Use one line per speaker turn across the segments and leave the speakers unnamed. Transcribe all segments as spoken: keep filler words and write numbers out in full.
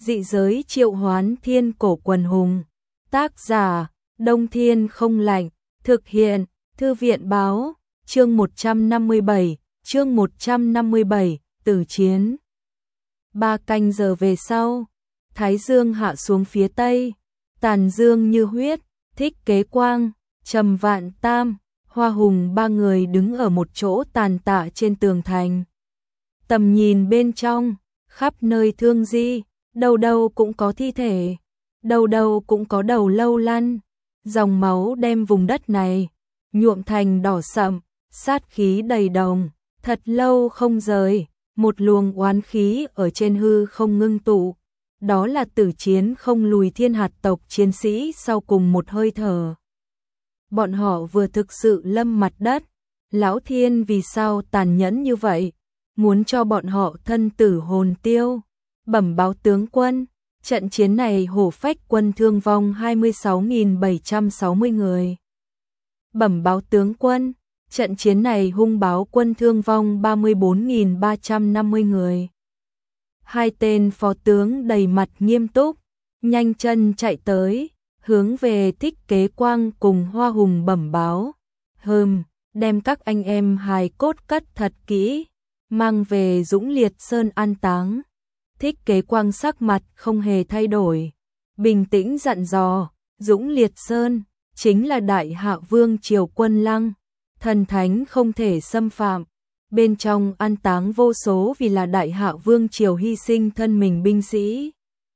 Dị giới triệu hoán thiên cổ quần hùng. Tác giả, Đông Thiên không lạnh. Thực hiện, Thư viện báo. Chương một trăm năm mươi bảy, chương một trăm năm mươi bảy, tử chiến. Ba canh giờ về sau, Thái Dương hạ xuống phía tây, tàn dương như huyết, Thích Kế Quang, Trầm Vạn Tam, Hoa Hùng ba người đứng ở một chỗ tàn tạ trên tường thành. Tầm nhìn bên trong, khắp nơi thương di, đâu đâu cũng có thi thể, đâu đâu cũng có đầu lâu lăn, dòng máu đem vùng đất này nhuộm thành đỏ sậm, sát khí đầy đồng, thật lâu không rời, một luồng oán khí ở trên hư không ngưng tụ. Đó là tử chiến không lùi thiên hạt tộc chiến sĩ sau cùng một hơi thở. Bọn họ vừa thực sự lâm mặt đất, Lão Thiên vì sao tàn nhẫn như vậy, muốn cho bọn họ thân tử hồn tiêu. Bẩm báo tướng quân, trận chiến này hổ phách quân thương vong hai mươi sáu nghìn bảy trăm sáu mươi người. Bẩm báo tướng quân, trận chiến này hung báo quân thương vong ba mươi bốn nghìn ba trăm năm mươi người. Hai tên phó tướng đầy mặt nghiêm túc, nhanh chân chạy tới, hướng về Thích Kế Quang cùng Hoa Hùng bẩm báo. Hừm, đem các anh em hài cốt cất thật kỹ, mang về Dũng Liệt Sơn an táng. Thích Kế Quang sắc mặt không hề thay đổi, bình tĩnh dặn dò, Dũng Liệt Sơn chính là Đại Hạ Vương triều quân lăng, thần thánh không thể xâm phạm. Bên trong an táng vô số vì là Đại Hạ Vương triều hy sinh thân mình binh sĩ.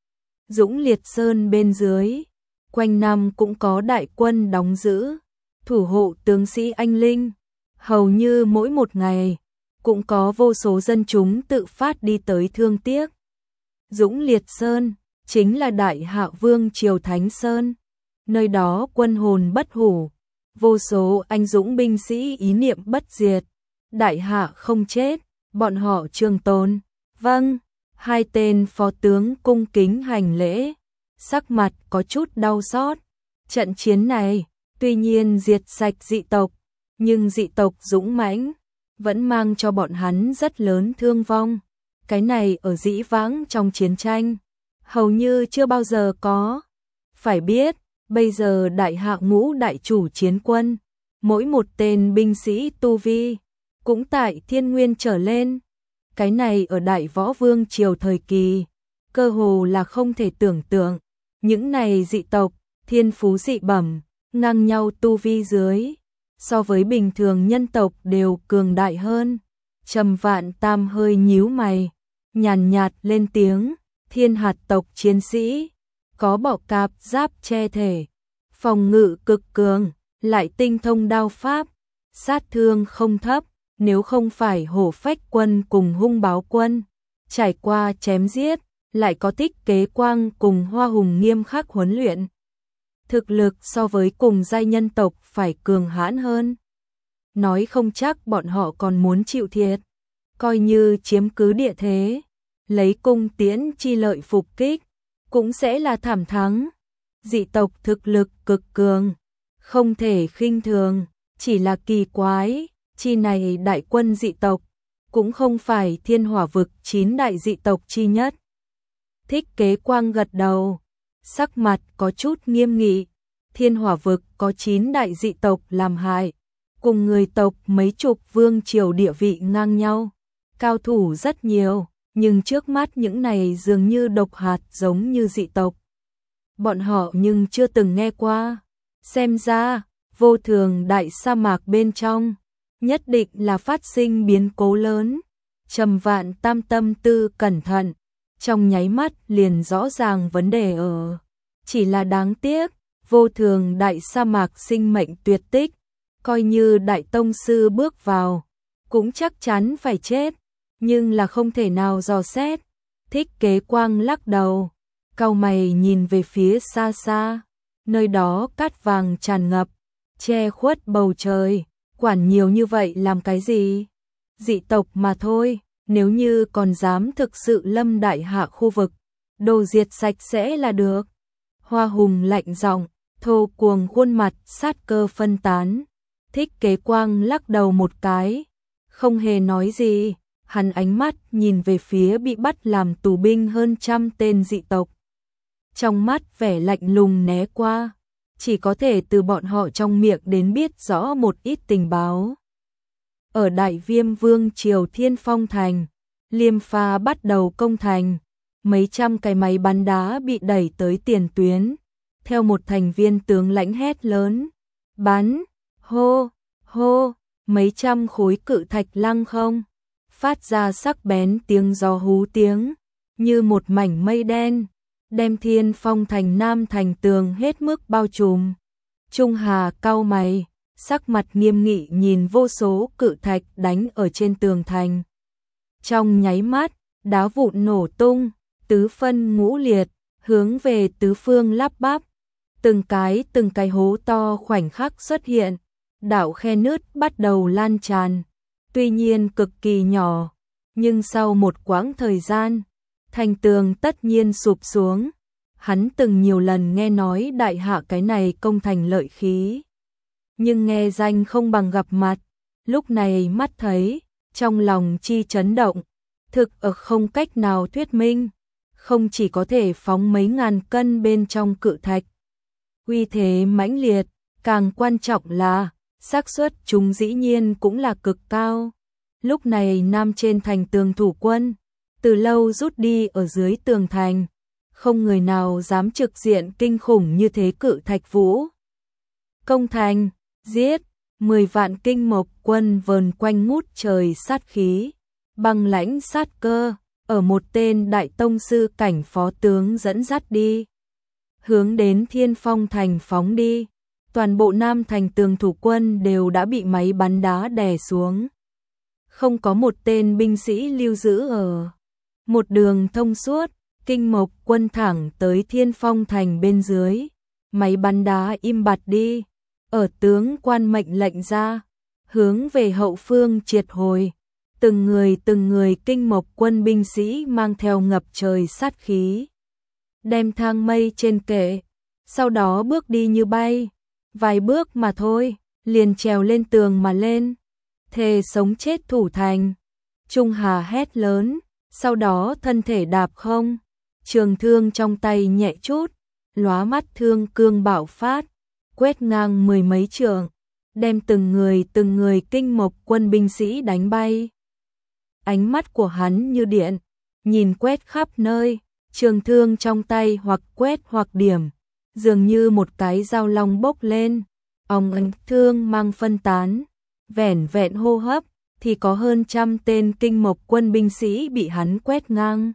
Dũng Liệt Sơn bên dưới, quanh năm cũng có đại quân đóng giữ, thủ hộ tướng sĩ anh linh. Hầu như mỗi một ngày, cũng có vô số dân chúng tự phát đi tới thương tiếc. Dũng Liệt Sơn chính là Đại Hạ Vương triều Thánh Sơn, nơi đó quân hồn bất hủ, vô số anh dũng binh sĩ ý niệm bất diệt. Đại Hạ không chết, bọn họ trường tồn. Vâng, hai tên phó tướng cung kính hành lễ, sắc mặt có chút đau xót. Trận chiến này, tuy nhiên diệt sạch dị tộc, nhưng dị tộc dũng mãnh vẫn mang cho bọn hắn rất lớn thương vong. Cái này ở dĩ vãng trong chiến tranh, hầu như chưa bao giờ có. Phải biết, bây giờ Đại Hạ ngũ đại chủ chiến quân, mỗi một tên binh sĩ tu vi cũng tại thiên nguyên trở lên. Cái này ở Đại Võ Vương triều thời kỳ, cơ hồ là không thể tưởng tượng. Những này dị tộc, thiên phú dị bẩm, ngang nhau tu vi dưới, so với bình thường nhân tộc đều cường đại hơn. Trầm Vạn Tam hơi nhíu mày, nhàn nhạt lên tiếng, thiên hạt tộc chiến sĩ, có bọ cạp giáp che thể, phòng ngự cực cường, lại tinh thông đao pháp, sát thương không thấp. Nếu không phải hổ phách quân cùng hung báo quân trải qua chém giết, lại có Thích Kế Quang cùng Hoa Hùng nghiêm khắc huấn luyện, thực lực so với cùng giai nhân tộc phải cường hãn hơn. Nói không chắc bọn họ còn muốn chịu thiệt, coi như chiếm cứ địa thế, lấy cung tiễn chi lợi phục kích, cũng sẽ là thảm thắng. Dị tộc thực lực cực cường, không thể khinh thường, chỉ là kỳ quái. Chi này đại quân dị tộc, cũng không phải thiên hỏa vực chín đại dị tộc chi nhất. Thích Kế Quang gật đầu, sắc mặt có chút nghiêm nghị. Thiên hỏa vực có chín đại dị tộc làm hại, cùng người tộc mấy chục vương triều địa vị ngang nhau, cao thủ rất nhiều, nhưng trước mắt những này dường như độc hạt giống như dị tộc. Bọn họ nhưng chưa từng nghe qua, xem ra vô thường đại sa mạc bên trong nhất định là phát sinh biến cố lớn. Trầm Vạn Tam tâm tư cẩn thận, trong nháy mắt liền rõ ràng vấn đề ở. Chỉ là đáng tiếc, vô thường đại sa mạc sinh mệnh tuyệt tích, coi như đại tông sư bước vào, cũng chắc chắn phải chết, nhưng là không thể nào dò xét. Thích Kế Quang lắc đầu, cau mày nhìn về phía xa xa, nơi đó cát vàng tràn ngập, che khuất bầu trời. Quản nhiều như vậy làm cái gì? Dị tộc mà thôi, nếu như còn dám thực sự lâm Đại Hạ khu vực, đồ diệt sạch sẽ là được. Hoa Hùng lạnh giọng, thô cuồng khuôn mặt sát cơ phân tán. Thích Kế Quang lắc đầu một cái, không hề nói gì, hắn ánh mắt nhìn về phía bị bắt làm tù binh hơn trăm tên dị tộc. Trong mắt vẻ lạnh lùng né qua, chỉ có thể từ bọn họ trong miệng đến biết rõ một ít tình báo. Ở Đại Viêm Vương triều Thiên Phong Thành, Liêm Pha bắt đầu công thành, mấy trăm cái máy bắn đá bị đẩy tới tiền tuyến, theo một thành viên tướng lãnh hét lớn, bắn, hô, hô, mấy trăm khối cự thạch lăng không, phát ra sắc bén tiếng gió hú tiếng, như một mảnh mây đen, đem Thiên Phong Thành Nam thành tường hết mức bao trùm. Trung Hà cau mày, sắc mặt nghiêm nghị nhìn vô số cự thạch đánh ở trên tường thành. Trong nháy mắt, đá vụn nổ tung, tứ phân ngũ liệt, hướng về tứ phương lắp bắp. Từng cái từng cái hố to khoảnh khắc xuất hiện, đạo khe nứt bắt đầu lan tràn. Tuy nhiên cực kỳ nhỏ, nhưng sau một quãng thời gian, thành tường tất nhiên sụp xuống. Hắn từng nhiều lần nghe nói đại hạ cái này công thành lợi khí, nhưng nghe danh không bằng gặp mặt, lúc này mắt thấy, trong lòng chi chấn động, thực ở không cách nào thuyết minh, không chỉ có thể phóng mấy ngàn cân bên trong cự thạch, uy thế mãnh liệt, càng quan trọng là xác suất chúng dĩ nhiên cũng là cực cao. Lúc này nam trên thành tường thủ quân, từ lâu rút đi ở dưới tường thành, không người nào dám trực diện kinh khủng như thế cự thạch vũ. Công thành, giết, mười vạn kinh mộc quân vờn quanh ngút trời sát khí, băng lãnh sát cơ, ở một tên đại tông sư cảnh phó tướng dẫn dắt đi, hướng đến Thiên Phong Thành phóng đi. Toàn bộ nam thành tường thủ quân đều đã bị máy bắn đá đè xuống, không có một tên binh sĩ lưu giữ ở. Một đường thông suốt, kinh mộc quân thẳng tới Thiên Phong Thành bên dưới, máy bắn đá im bặt đi, ở tướng quan mệnh lệnh ra, hướng về hậu phương triệt hồi. Từng người từng người kinh mộc quân binh sĩ mang theo ngập trời sát khí, đem thang mây trên kệ, sau đó bước đi như bay, vài bước mà thôi, liền trèo lên tường mà lên, thề sống chết thủ thành. Trung Hà hét lớn, sau đó thân thể đạp không, trường thương trong tay nhẹ chút, lóa mắt thương cương bạo phát, quét ngang mười mấy trượng, đem từng người từng người kinh mộc quân binh sĩ đánh bay. Ánh mắt của hắn như điện, nhìn quét khắp nơi, trường thương trong tay hoặc quét hoặc điểm, dường như một cái dao long bốc lên, ong ánh thương mang phân tán, vẻn vẹn hô hấp thì có hơn trăm tên kinh mộc quân binh sĩ bị hắn quét ngang.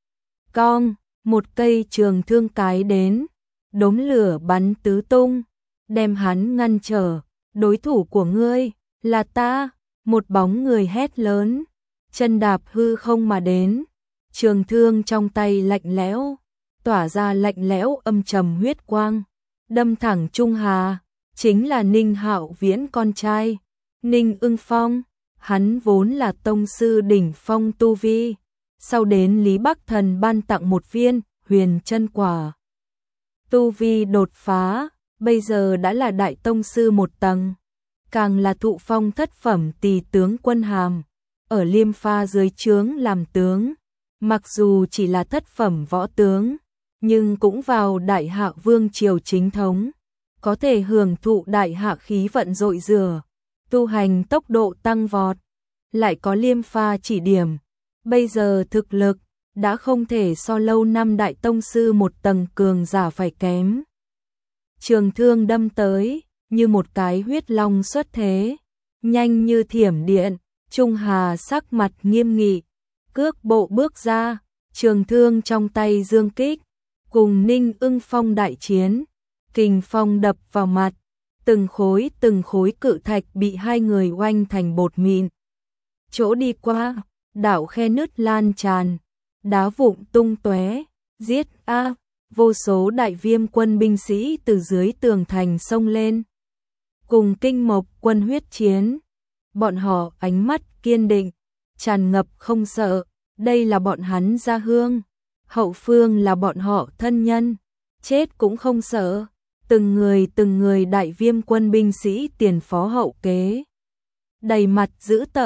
Cong, một cây trường thương cái đến, đốm lửa bắn tứ tung, đem hắn ngăn trở. Đối thủ của ngươi là ta. Một bóng người hét lớn, chân đạp hư không mà đến, trường thương trong tay lạnh lẽo, tỏa ra lạnh lẽo âm trầm huyết quang, đâm thẳng Trung Hà, chính là Ninh Hạo Viễn con trai, Ninh Ưng Phong. Hắn vốn là tông sư đỉnh phong tu vi, sau đến Lý Bắc Thần ban tặng một viên huyền chân quả, tu vi đột phá, bây giờ đã là đại tông sư một tầng, càng là thụ phong thất phẩm tỳ tướng quân hàm, ở Liêm Pha dưới trướng làm tướng, mặc dù chỉ là thất phẩm võ tướng, nhưng cũng vào đại hạ vương triều chính thống, có thể hưởng thụ đại hạ khí vận dội rửa, tu hành tốc độ tăng vọt, lại có Liêm Pha chỉ điểm, bây giờ thực lực đã không thể so lâu năm đại tông sư một tầng cường giả phải kém. Trường thương đâm tới, như một cái huyết long xuất thế, nhanh như thiểm điện, Trung Hà sắc mặt nghiêm nghị, cước bộ bước ra, trường thương trong tay dương kích, cùng Ninh Ưng Phong đại chiến, kình phong đập vào mặt, từng khối từng khối cự thạch bị hai người oanh thành bột mịn. Chỗ đi qua, đảo khe nứt lan tràn, đá vụn tung tóe, giết a, vô số đại viêm quân binh sĩ từ dưới tường thành xông lên, cùng kinh mộc quân huyết chiến. Bọn họ ánh mắt kiên định, tràn ngập không sợ, đây là bọn hắn gia hương, hậu phương là bọn họ thân nhân, chết cũng không sợ. Từng người từng người đại viêm quân binh sĩ tiền phó hậu kế, đầy mặt dữ tợn,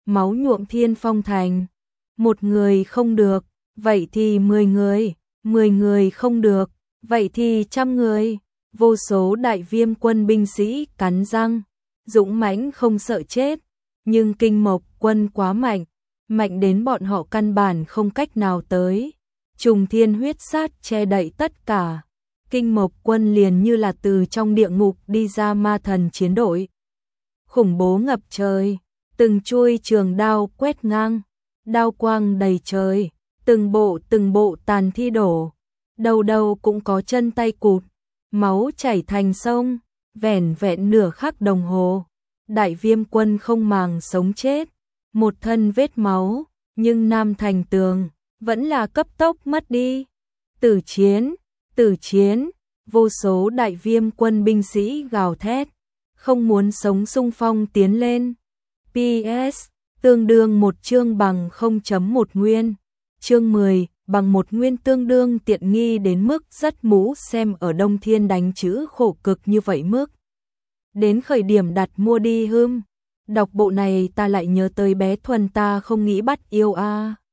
máu nhuộm Thiên Phong thành. Một người không được, vậy thì mười người, mười người không được, vậy thì trăm người. Vô số đại viêm quân binh sĩ cắn răng, dũng mãnh không sợ chết, nhưng Kinh Mộc quân quá mạnh, mạnh đến bọn họ căn bản không cách nào tới. Trùng thiên huyết sát che đậy tất cả. Kinh Mộc quân liền như là từ trong địa ngục đi ra ma thần chiến đội. Khủng bố ngập trời, từng chuôi trường đao quét ngang, đao quang đầy trời, từng bộ từng bộ tàn thi đổ, đầu đầu cũng có chân tay cụt, máu chảy thành sông, vẻn vẹn nửa khắc đồng hồ. Đại viêm quân không màng sống chết, một thân vết máu, nhưng Nam Thành tường vẫn là cấp tốc mất đi. Tử chiến, tử chiến, vô số đại viêm quân binh sĩ gào thét, không muốn sống xung phong tiến lên. pê ét, tương đương một chương bằng không chấm một nguyên. Chương mười, bằng một nguyên tương đương tiện nghi đến mức rất mũ xem ở Đông Thiên đánh chữ khổ cực như vậy mức. Đến khởi điểm đặt mua đi hưm. Đọc bộ này ta lại nhớ tới bé Thuần ta không nghĩ bắt yêu a. À.